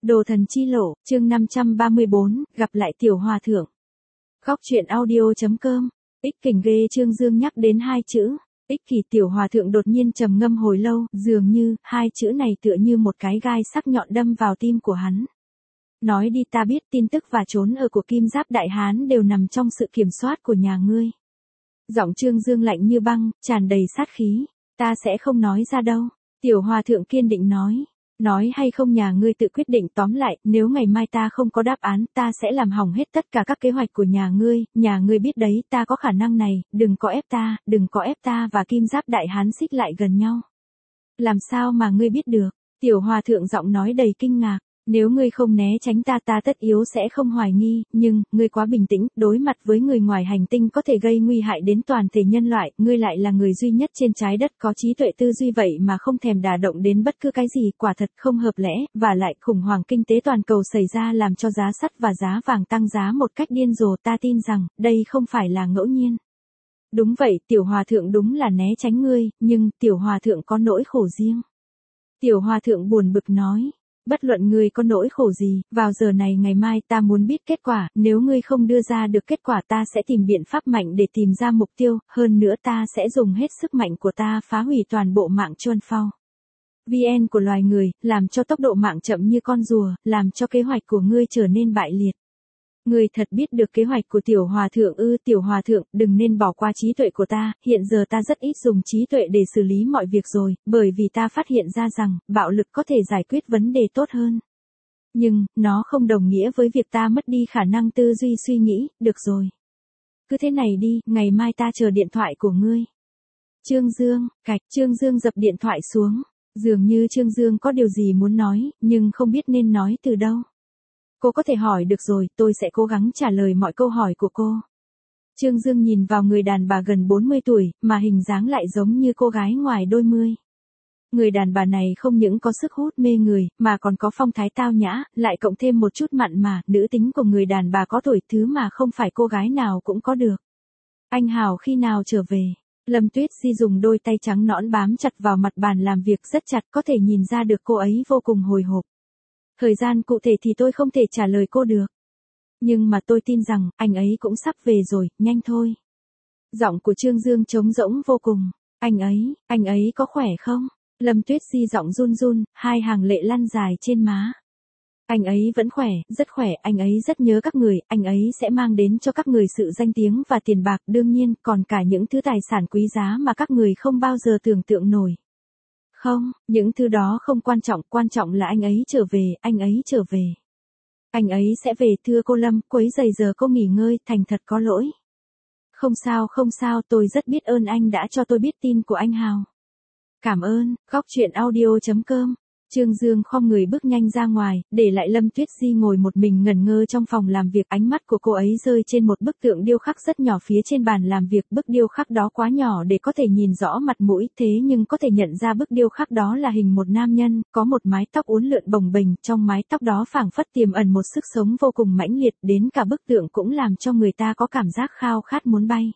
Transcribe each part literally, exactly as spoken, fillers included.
Đồ thần chi lộ, chương năm trăm ba mươi bốn, gặp lại tiểu hòa thượng. Góc truyện audio.com, ích kình ghê. Trương Dương nhắc đến hai chữ, ích kỷ. Tiểu hòa thượng đột nhiên trầm ngâm hồi lâu, dường như, hai chữ này tựa như một cái gai sắc nhọn đâm vào tim của hắn. Nói đi, ta biết tin tức và trốn ở của Kim Giáp Đại Hán đều nằm trong sự kiểm soát của nhà ngươi. Giọng Trương Dương lạnh như băng, tràn đầy sát khí. Ta sẽ không nói ra đâu. Tiểu hòa thượng kiên định nói. Nói hay không nhà ngươi tự quyết định, tóm lại, nếu ngày mai ta không có đáp án, ta sẽ làm hỏng hết tất cả các kế hoạch của nhà ngươi, nhà ngươi biết đấy, ta có khả năng này, đừng có ép ta, đừng có ép ta và Kim Giáp Đại Hán xích lại gần nhau. Làm sao mà ngươi biết được? Tiểu hòa thượng giọng nói đầy kinh ngạc. Nếu ngươi không né tránh ta, ta tất yếu sẽ không hoài nghi, nhưng, ngươi quá bình tĩnh, đối mặt với người ngoài hành tinh có thể gây nguy hại đến toàn thể nhân loại, ngươi lại là người duy nhất trên trái đất có trí tuệ tư duy vậy mà không thèm đả động đến bất cứ cái gì, quả thật không hợp lẽ, và lại khủng hoảng kinh tế toàn cầu xảy ra làm cho giá sắt và giá vàng tăng giá một cách điên rồ, ta tin rằng, đây không phải là ngẫu nhiên. Đúng vậy, tiểu hòa thượng đúng là né tránh ngươi, nhưng, tiểu hòa thượng có nỗi khổ riêng. Tiểu hòa thượng buồn bực nói. Bất luận ngươi có nỗi khổ gì, vào giờ này ngày mai ta muốn biết kết quả, nếu ngươi không đưa ra được kết quả ta sẽ tìm biện pháp mạnh để tìm ra mục tiêu, hơn nữa ta sẽ dùng hết sức mạnh của ta phá hủy toàn bộ mạng Chuan Phao vê en của loài người, làm cho tốc độ mạng chậm như con rùa, làm cho kế hoạch của ngươi trở nên bại liệt. Ngươi thật biết được kế hoạch của tiểu hòa thượng ư? Tiểu hòa thượng, đừng nên bỏ qua trí tuệ của ta, hiện giờ ta rất ít dùng trí tuệ để xử lý mọi việc rồi, bởi vì ta phát hiện ra rằng, bạo lực có thể giải quyết vấn đề tốt hơn. Nhưng, nó không đồng nghĩa với việc ta mất đi khả năng tư duy suy nghĩ, được rồi. Cứ thế này đi, ngày mai ta chờ điện thoại của ngươi. Trương Dương, cạch, Trương Dương dập điện thoại xuống, dường như Trương Dương có điều gì muốn nói, nhưng không biết nên nói từ đâu. Cô có thể hỏi được rồi, tôi sẽ cố gắng trả lời mọi câu hỏi của cô. Trương Dương nhìn vào người đàn bà gần bốn mươi tuổi, mà hình dáng lại giống như cô gái ngoài đôi mươi. Người đàn bà này không những có sức hút mê người, mà còn có phong thái tao nhã, lại cộng thêm một chút mặn mà, nữ tính của người đàn bà có tuổi, thứ mà không phải cô gái nào cũng có được. Anh Hào khi nào trở về? Lâm Tuyết Di dùng đôi tay trắng nõn bám chặt vào mặt bàn làm việc rất chặt, có thể nhìn ra được cô ấy vô cùng hồi hộp. Thời gian cụ thể thì tôi không thể trả lời cô được. Nhưng mà tôi tin rằng, anh ấy cũng sắp về rồi, nhanh thôi. Giọng của Trương Dương trống rỗng vô cùng. Anh ấy, anh ấy có khỏe không? Lâm Tuyết Di giọng run run, hai hàng lệ lăn dài trên má. Anh ấy vẫn khỏe, rất khỏe, anh ấy rất nhớ các người, anh ấy sẽ mang đến cho các người sự danh tiếng và tiền bạc, đương nhiên, còn cả những thứ tài sản quý giá mà các người không bao giờ tưởng tượng nổi. Không, những thứ đó không quan trọng, quan trọng là anh ấy trở về, anh ấy trở về. Anh ấy sẽ về, thưa cô Lâm, quấy rầy giờ cô nghỉ ngơi, thành thật có lỗi. Không sao, không sao, tôi rất biết ơn anh đã cho tôi biết tin của anh Hào. Cảm ơn. Góc truyện audio.com. Trương Dương khom người bước nhanh ra ngoài, để lại Lâm Tuyết Di ngồi một mình ngẩn ngơ trong phòng làm việc. Ánh mắt của cô ấy rơi trên một bức tượng điêu khắc rất nhỏ phía trên bàn làm việc. Bức điêu khắc đó quá nhỏ để có thể nhìn rõ mặt mũi, thế nhưng có thể nhận ra bức điêu khắc đó là hình một nam nhân, có một mái tóc uốn lượn bồng bềnh, trong mái tóc đó phảng phất tiềm ẩn một sức sống vô cùng mãnh liệt, đến cả bức tượng cũng làm cho người ta có cảm giác khao khát muốn bay.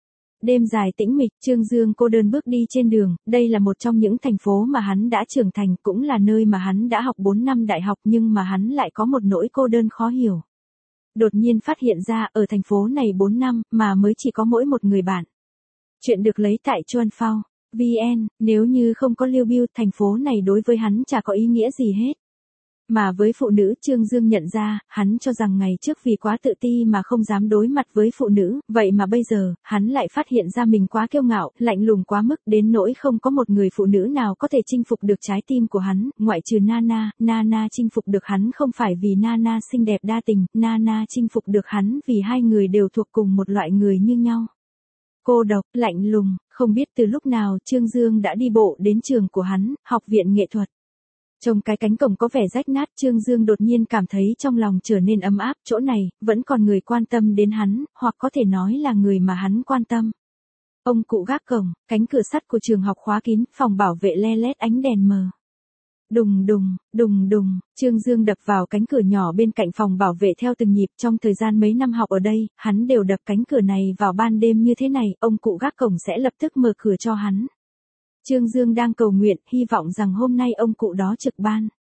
Đêm dài tĩnh mịch, Trương Dương cô đơn bước đi trên đường, đây là một trong những thành phố mà hắn đã trưởng thành, cũng là nơi mà hắn đã học bốn năm đại học, nhưng mà hắn lại có một nỗi cô đơn khó hiểu. Đột nhiên phát hiện ra, ở thành phố này bốn năm, mà mới chỉ có mỗi một người bạn. Chuyện được lấy tại Chuan Phao vê en, nếu như không có Lưu Biêu, thành phố này đối với hắn chả có ý nghĩa gì hết. Mà với phụ nữ, Trương Dương nhận ra, hắn cho rằng ngày trước vì quá tự ti mà không dám đối mặt với phụ nữ, vậy mà bây giờ, hắn lại phát hiện ra mình quá kiêu ngạo, lạnh lùng quá mức, đến nỗi không có một người phụ nữ nào có thể chinh phục được trái tim của hắn, ngoại trừ Nana. Nana chinh phục được hắn không phải vì Nana xinh đẹp đa tình, Nana chinh phục được hắn vì hai người đều thuộc cùng một loại người như nhau. Cô độc, lạnh lùng, không biết từ lúc nào Trương Dương đã đi bộ đến trường của hắn, học viện nghệ thuật. Trông cái cánh cổng có vẻ rách nát, Trương Dương đột nhiên cảm thấy trong lòng trở nên ấm áp, chỗ này, vẫn còn người quan tâm đến hắn, hoặc có thể nói là người mà hắn quan tâm. Ông cụ gác cổng, cánh cửa sắt của trường học khóa kín, phòng bảo vệ le lét ánh đèn mờ. Đùng đùng, đùng đùng, Trương Dương đập vào cánh cửa nhỏ bên cạnh phòng bảo vệ theo từng nhịp. Trong thời gian mấy năm học ở đây, hắn đều đập cánh cửa này vào ban đêm như thế này, ông cụ gác cổng sẽ lập tức mở cửa cho hắn. Trương Dương đang cầu nguyện, hy vọng rằng hôm nay ông cụ đó trực ban.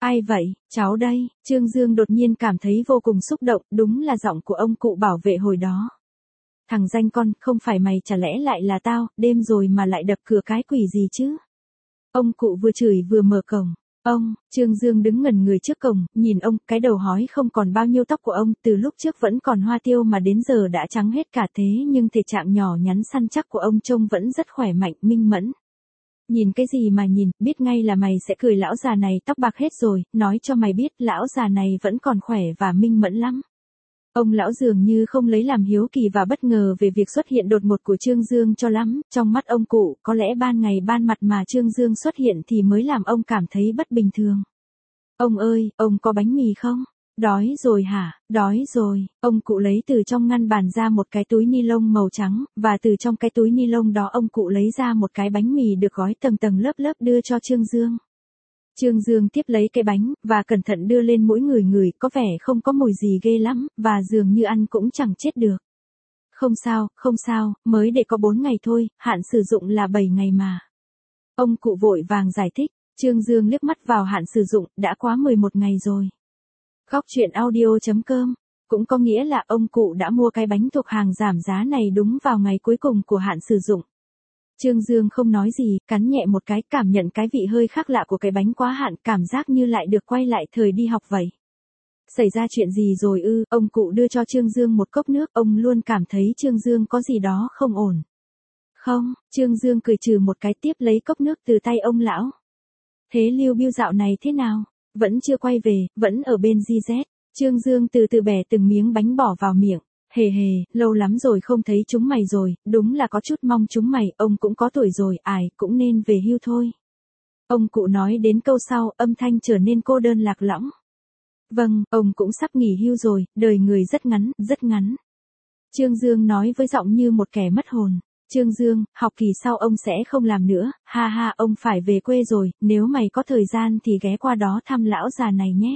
Ai vậy, cháu đây, Trương Dương đột nhiên cảm thấy vô cùng xúc động, đúng là giọng của ông cụ bảo vệ hồi đó. Thằng danh con, không phải mày chả lẽ lại là tao, đêm rồi mà lại đập cửa cái quỷ gì chứ? Ông cụ vừa chửi vừa mở cổng. Ông, Trương Dương đứng ngẩn người trước cổng, nhìn ông, cái đầu hói không còn bao nhiêu tóc của ông, từ lúc trước vẫn còn hoa tiêu mà đến giờ đã trắng hết cả thế nhưng thể trạng nhỏ nhắn săn chắc của ông trông vẫn rất khỏe mạnh, minh mẫn. Nhìn cái gì mà nhìn, biết ngay là mày sẽ cười lão già này tóc bạc hết rồi, nói cho mày biết lão già này vẫn còn khỏe và minh mẫn lắm. Ông lão dường như không lấy làm hiếu kỳ và bất ngờ về việc xuất hiện đột ngột của Trương Dương cho lắm, trong mắt ông cụ, có lẽ ban ngày ban mặt mà Trương Dương xuất hiện thì mới làm ông cảm thấy bất bình thường. Ông ơi, ông có bánh mì không? Đói rồi hả? Đói rồi. Ông cụ lấy từ trong ngăn bàn ra một cái túi ni lông màu trắng, và từ trong cái túi ni lông đó ông cụ lấy ra một cái bánh mì được gói tầng tầng lớp lớp đưa cho Trương Dương. Trương Dương tiếp lấy cái bánh, và cẩn thận đưa lên mũi người người, có vẻ không có mùi gì ghê lắm, và dường như ăn cũng chẳng chết được. Không sao, không sao, mới để có bốn ngày thôi, hạn sử dụng là bảy ngày mà. Ông cụ vội vàng giải thích, Trương Dương liếc mắt vào hạn sử dụng, đã quá mười một ngày rồi. Góc truyện audio chấm com, cũng có nghĩa là ông cụ đã mua cái bánh thuộc hàng giảm giá này đúng vào ngày cuối cùng của hạn sử dụng. Trương Dương không nói gì, cắn nhẹ một cái, cảm nhận cái vị hơi khác lạ của cái bánh quá hạn, cảm giác như lại được quay lại thời đi học vậy. Xảy ra chuyện gì rồi ư? Ông cụ đưa cho Trương Dương một cốc nước, ông luôn cảm thấy Trương Dương có gì đó không ổn. Không, Trương Dương cười trừ một cái, tiếp lấy cốc nước từ tay ông lão. Thế Lưu Biêu dạo này thế nào? Vẫn chưa quay về, vẫn ở bên gi dét. Trương Dương từ từ bẻ từng miếng bánh bỏ vào miệng. Hề hề, lâu lắm rồi không thấy chúng mày rồi, đúng là có chút mong chúng mày, ông cũng có tuổi rồi, ai cũng nên về hưu thôi. Ông cụ nói đến câu sau, âm thanh trở nên cô đơn lạc lõng. Vâng, ông cũng sắp nghỉ hưu rồi, đời người rất ngắn, rất ngắn. Trương Dương nói với giọng như một kẻ mất hồn. Trương Dương, học kỳ sau ông sẽ không làm nữa, ha ha, ông phải về quê rồi, nếu mày có thời gian thì ghé qua đó thăm lão già này nhé.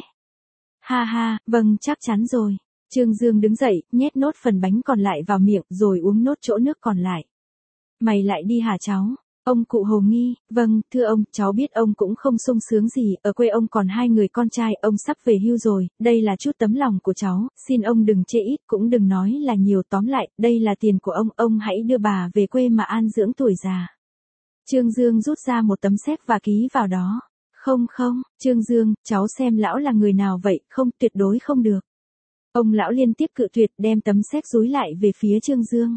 Ha ha, vâng, chắc chắn rồi. Trương Dương đứng dậy, nhét nốt phần bánh còn lại vào miệng, rồi uống nốt chỗ nước còn lại. Mày lại đi hả cháu? Ông cụ hồ nghi, vâng, thưa ông, cháu biết ông cũng không sung sướng gì, ở quê ông còn hai người con trai, ông sắp về hưu rồi, đây là chút tấm lòng của cháu, xin ông đừng chê ít, cũng đừng nói là nhiều, tóm lại, đây là tiền của ông, ông hãy đưa bà về quê mà an dưỡng tuổi già. Trương Dương rút ra một tấm séc và ký vào đó. Không không, Trương Dương, cháu xem lão là người nào vậy, không, tuyệt đối không được. Ông lão liên tiếp cự tuyệt, đem tấm séc dúi lại về phía Trương Dương.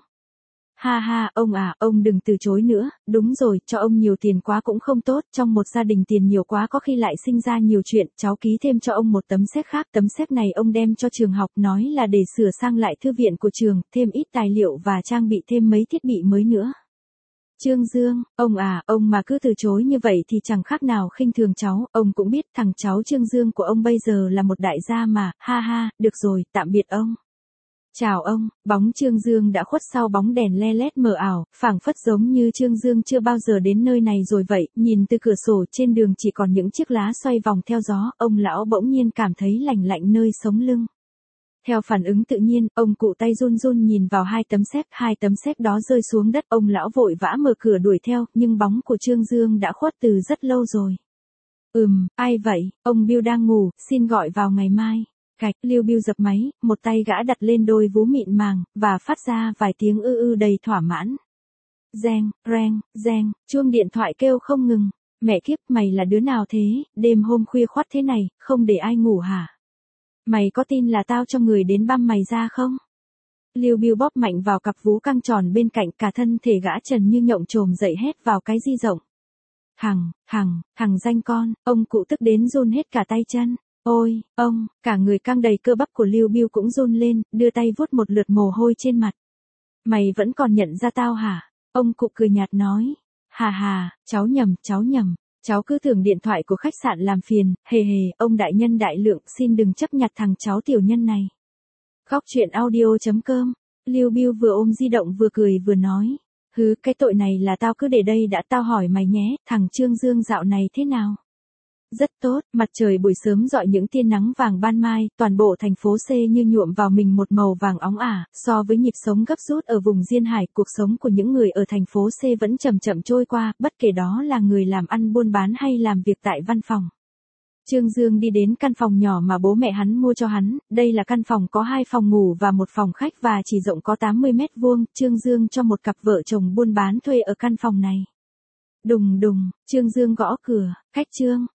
Ha ha, ông à, ông đừng từ chối nữa, đúng rồi, cho ông nhiều tiền quá cũng không tốt, trong một gia đình tiền nhiều quá có khi lại sinh ra nhiều chuyện, cháu ký thêm cho ông một tấm séc khác, tấm séc này ông đem cho trường học, nói là để sửa sang lại thư viện của trường, thêm ít tài liệu và trang bị thêm mấy thiết bị mới nữa. Trương Dương, ông à, ông mà cứ từ chối như vậy thì chẳng khác nào khinh thường cháu, ông cũng biết thằng cháu Trương Dương của ông bây giờ là một đại gia mà, ha ha, được rồi, tạm biệt ông. Chào ông, bóng Trương Dương đã khuất sau bóng đèn le lét mờ ảo, phảng phất giống như Trương Dương chưa bao giờ đến nơi này rồi vậy, nhìn từ cửa sổ trên đường chỉ còn những chiếc lá xoay vòng theo gió, ông lão bỗng nhiên cảm thấy lạnh lạnh nơi sống lưng. Theo phản ứng tự nhiên, ông cụ tay run run nhìn vào hai tấm séc, hai tấm séc đó rơi xuống đất, ông lão vội vã mở cửa đuổi theo, nhưng bóng của Trương Dương đã khuất từ rất lâu rồi. Ừm, ai vậy, ông Bill đang ngủ, xin gọi vào ngày mai. Cạch, Lưu Bill dập máy, một tay gã đặt lên đôi vú mịn màng, và phát ra vài tiếng ư ư đầy thỏa mãn. Reng, reng, reng, chuông điện thoại kêu không ngừng. Mẹ kiếp, mày là đứa nào thế, đêm hôm khuya khoắt thế này, không để ai ngủ hả? Mày có tin là tao cho người đến băm mày ra không? Lưu Bill bóp mạnh vào cặp vú căng tròn bên cạnh, cả thân thể gã trần như nhộng chồm dậy hét vào cái di rộng. Thằng, thằng, thằng danh con, ông cụ tức đến run hết cả tay chân. Ôi, ông, cả người căng đầy cơ bắp của Lưu Bill cũng run lên, đưa tay vuốt một lượt mồ hôi trên mặt. Mày vẫn còn nhận ra tao hả? Ông cụ cười nhạt nói. Hà hà, cháu nhầm, cháu nhầm. Cháu cứ tưởng điện thoại của khách sạn làm phiền, hề hề, ông đại nhân đại lượng, xin đừng chấp nhặt thằng cháu tiểu nhân này. Góc truyện audio chấm com, Lưu Bill vừa ôm di động vừa cười vừa nói. Hứ, cái tội này là tao cứ để đây đã, tao hỏi mày nhé, thằng Trương Dương dạo này thế nào? Rất tốt, mặt trời buổi sớm rọi những tia nắng vàng ban mai, toàn bộ thành phố C như nhuộm vào mình một màu vàng óng ả, so với nhịp sống gấp rút ở vùng duyên hải, cuộc sống của những người ở thành phố C vẫn chậm chậm trôi qua, bất kể đó là người làm ăn buôn bán hay làm việc tại văn phòng. Trương Dương đi đến căn phòng nhỏ mà bố mẹ hắn mua cho hắn, đây là căn phòng có hai phòng ngủ và một phòng khách và chỉ rộng có tám mươi mét vuông, Trương Dương cho một cặp vợ chồng buôn bán thuê ở căn phòng này. Đùng đùng, Trương Dương gõ cửa, khách Trương,